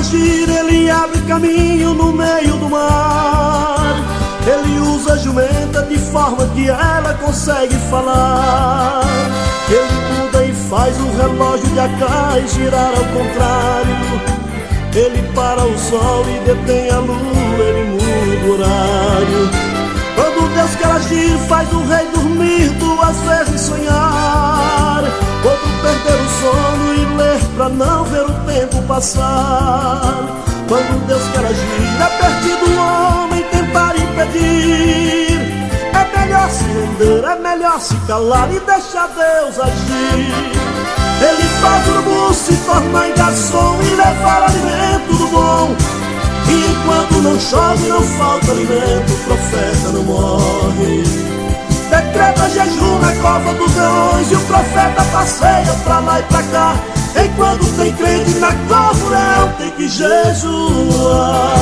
agir, ele abre caminho no meio do mar. Ele usa a jumenta de forma que ela consegue falar. Ele muda e faz o relógio de Acais girar ao contrário. Ele para o sol e detém a lua, ele muda o horário. Quando Deus quer agir, faz o rei dormir, duas vezes sonhar, outro perder o sono e ler pra não ver o tempo passar. Quando Deus quer agir, é perdido o homem tentar impedir. É melhor se render, é melhor se calar e deixar Deus agir. Ele faz o urubu se tornar em garçom e levar alimento do bom. E enquanto não chove, não falta alimento, o profeta não morre. Decreta jejum na cova dos leões e o profeta passeia pra lá e pra cá. Enquanto tem crente na cova, o leão tem que jejuar.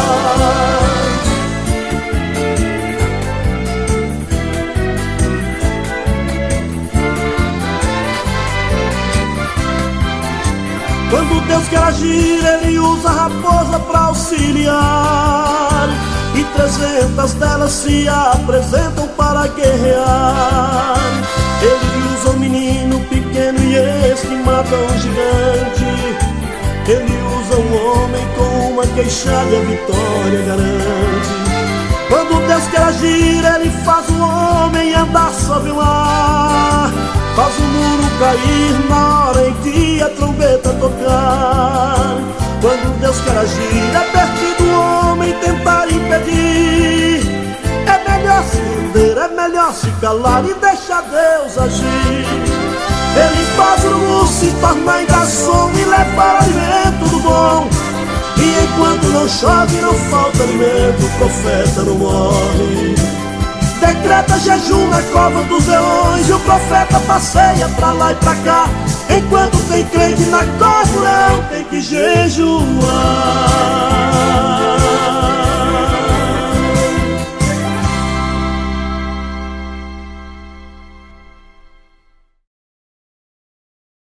Quando Deus quer agir, ele usa a raposa pra auxiliar, e 300 delas se apresentam para guerrear. Ele usa um menino pequeno e esse mata um gigante. Ele usa um homem com uma queixada e a vitória garante. Quando Deus quer agir, ele faz o homem andar sobre o mar, faz o muro cair na hora em que a trombeta tocar. Quando Deus quer agir, é perdido o homem tentar impedir. É melhor se render, é melhor se calar e deixar Deus agir. Ele faz o urubu se tornar em garçom e levar alimento do bom. E enquanto não chove, não falta alimento, o profeta não morre. Decreta jejum na cova dos leões e o profeta passeia pra lá e pra cá. Enquanto tem crente na cova, o leão tem que jejuar.